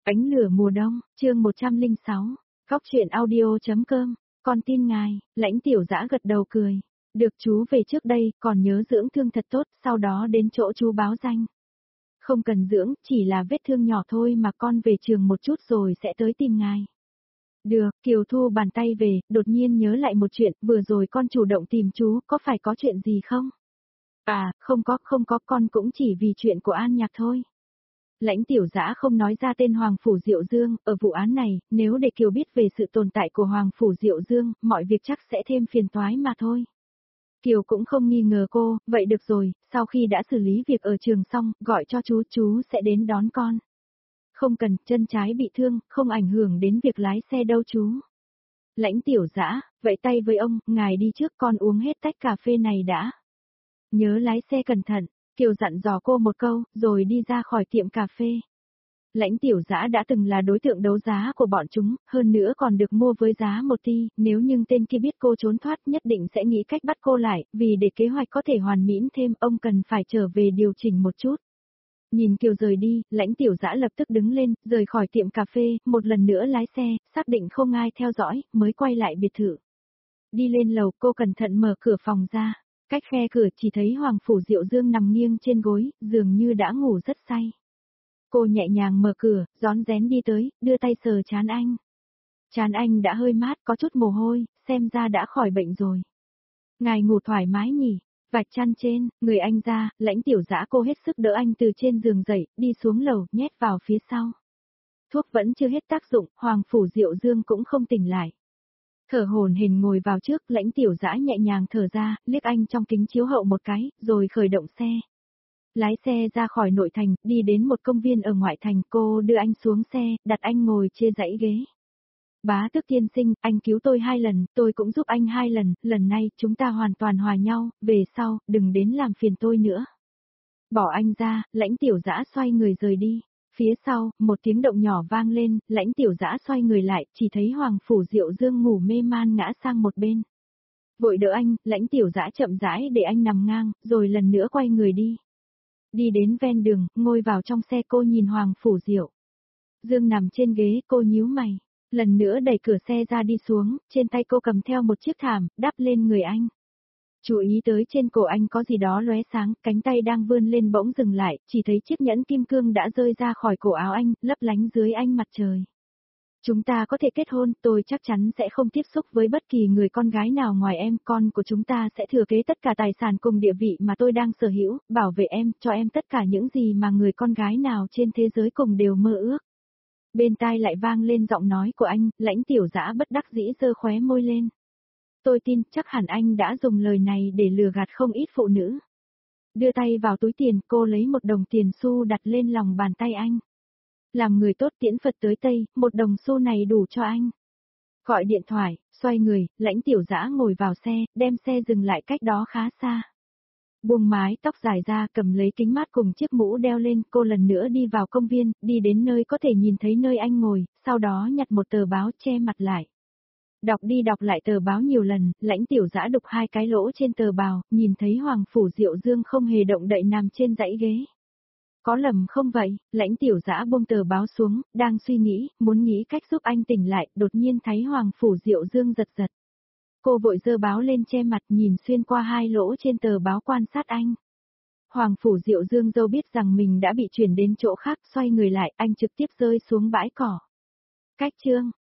Ánh lửa mùa đông, chương 106, Góc truyện audio.com, con tin ngài, Lãnh Tiểu Dã gật đầu cười. Được chú về trước đây, còn nhớ dưỡng thương thật tốt, sau đó đến chỗ chú báo danh. Không cần dưỡng, chỉ là vết thương nhỏ thôi mà con về trường một chút rồi sẽ tới tìm ngài. Được, Kiều Thu bàn tay về, đột nhiên nhớ lại một chuyện, vừa rồi con chủ động tìm chú, có phải có chuyện gì không? À, không có, con cũng chỉ vì chuyện của An Nhạc thôi. Lãnh Tiểu Dã không nói ra tên Hoàng Phủ Diệu Dương, ở vụ án này, nếu để Kiều biết về sự tồn tại của Hoàng Phủ Diệu Dương, mọi việc chắc sẽ thêm phiền toái mà thôi. Kiều cũng không nghi ngờ cô, vậy được rồi, sau khi đã xử lý việc ở trường xong, gọi cho chú sẽ đến đón con. Không cần, chân trái bị thương, không ảnh hưởng đến việc lái xe đâu chú. Lãnh Tiểu Dã, vậy tay với ông, ngài đi trước con uống hết tách cà phê này đã. Nhớ lái xe cẩn thận. Kiều dặn dò cô một câu, rồi đi ra khỏi tiệm cà phê. Lãnh Tiểu Dã đã từng là đối tượng đấu giá của bọn chúng, hơn nữa còn được mua với giá 1 tỷ, nếu như tên kia biết cô trốn thoát nhất định sẽ nghĩ cách bắt cô lại, vì để kế hoạch có thể hoàn mỹ thêm, ông cần phải trở về điều chỉnh một chút. Nhìn Kiều rời đi, Lãnh Tiểu Dã lập tức đứng lên, rời khỏi tiệm cà phê, một lần nữa lái xe, xác định không ai theo dõi, mới quay lại biệt thự. Đi lên lầu, cô cẩn thận mở cửa phòng ra. Cách khe cửa chỉ thấy Hoàng Phủ Diệu Dương nằm nghiêng trên gối, dường như đã ngủ rất say. Cô nhẹ nhàng mở cửa, rón rén đi tới, đưa tay sờ trán anh. Trán anh đã hơi mát, có chút mồ hôi, xem ra đã khỏi bệnh rồi. Ngài ngủ thoải mái nhỉ? Vạch chăn trên, người anh ra, Lãnh Tiểu Dã cô hết sức đỡ anh từ trên giường dậy, đi xuống lầu, nhét vào phía sau. Thuốc vẫn chưa hết tác dụng, Hoàng Phủ Diệu Dương cũng không tỉnh lại. Thở hổn hển ngồi vào trước, Lãnh Tiểu Dã nhẹ nhàng thở ra, liếc anh trong kính chiếu hậu một cái, rồi khởi động xe. Lái xe ra khỏi nội thành, đi đến một công viên ở ngoại thành, cô đưa anh xuống xe, đặt anh ngồi trên dãy ghế. Bá Tước tiên sinh, anh cứu tôi 2 lần, tôi cũng giúp anh 2 lần, lần này chúng ta hoàn toàn hòa nhau, về sau, đừng đến làm phiền tôi nữa. Bỏ anh ra, Lãnh Tiểu Dã xoay người rời đi. Phía sau, một tiếng động nhỏ vang lên, Lãnh Tiểu Dã xoay người lại, chỉ thấy Hoàng Phủ Diệu Dương ngủ mê man ngã sang một bên. Vội đỡ anh, Lãnh Tiểu Dã chậm rãi để anh nằm ngang, rồi lần nữa quay người đi. Đi đến ven đường, ngồi vào trong xe, cô nhìn Hoàng Phủ Diệu Dương nằm trên ghế, cô nhíu mày. Lần nữa đẩy cửa xe ra đi xuống, trên tay cô cầm theo một chiếc thảm, đắp lên người anh. Chú ý tới trên cổ anh có gì đó lóe sáng, cánh tay đang vươn lên bỗng dừng lại, chỉ thấy chiếc nhẫn kim cương đã rơi ra khỏi cổ áo anh, lấp lánh dưới ánh mặt trời. Chúng ta có thể kết hôn, tôi chắc chắn sẽ không tiếp xúc với bất kỳ người con gái nào ngoài em, con của chúng ta sẽ thừa kế tất cả tài sản cùng địa vị mà tôi đang sở hữu, bảo vệ em, cho em tất cả những gì mà người con gái nào trên thế giới cùng đều mơ ước. Bên tai lại vang lên giọng nói của anh, Lãnh Tiểu Dã bất đắc dĩ giơ khóe môi lên. Tôi tin chắc hẳn anh đã dùng lời này để lừa gạt không ít phụ nữ. Đưa tay vào túi tiền, cô lấy 1 đồng tiền xu đặt lên lòng bàn tay anh. Làm người tốt tiễn Phật tới Tây, 1 đồng xu này đủ cho anh. Gọi điện thoại, xoay người, Lãnh Tiểu Dã ngồi vào xe, đem xe dừng lại cách đó khá xa. Buông mái tóc dài ra, cầm lấy kính mát cùng chiếc mũ đeo lên, cô lần nữa đi vào công viên, đi đến nơi có thể nhìn thấy nơi anh ngồi, sau đó nhặt một tờ báo che mặt lại. Đọc đi đọc lại tờ báo nhiều lần, Lãnh Tiểu Dã đục 2 cái lỗ trên tờ báo, nhìn thấy Hoàng Phủ Diệu Dương không hề động đậy nằm trên dãy ghế. Có lầm không vậy? Lãnh Tiểu Dã buông tờ báo xuống, đang suy nghĩ, muốn nghĩ cách giúp anh tỉnh lại, đột nhiên thấy Hoàng Phủ Diệu Dương giật giật. Cô vội giơ báo lên che mặt, nhìn xuyên qua 2 lỗ trên tờ báo quan sát anh. Hoàng Phủ Diệu Dương dâu biết rằng mình đã bị chuyển đến chỗ khác, xoay người lại, anh trực tiếp rơi xuống bãi cỏ. Cách chương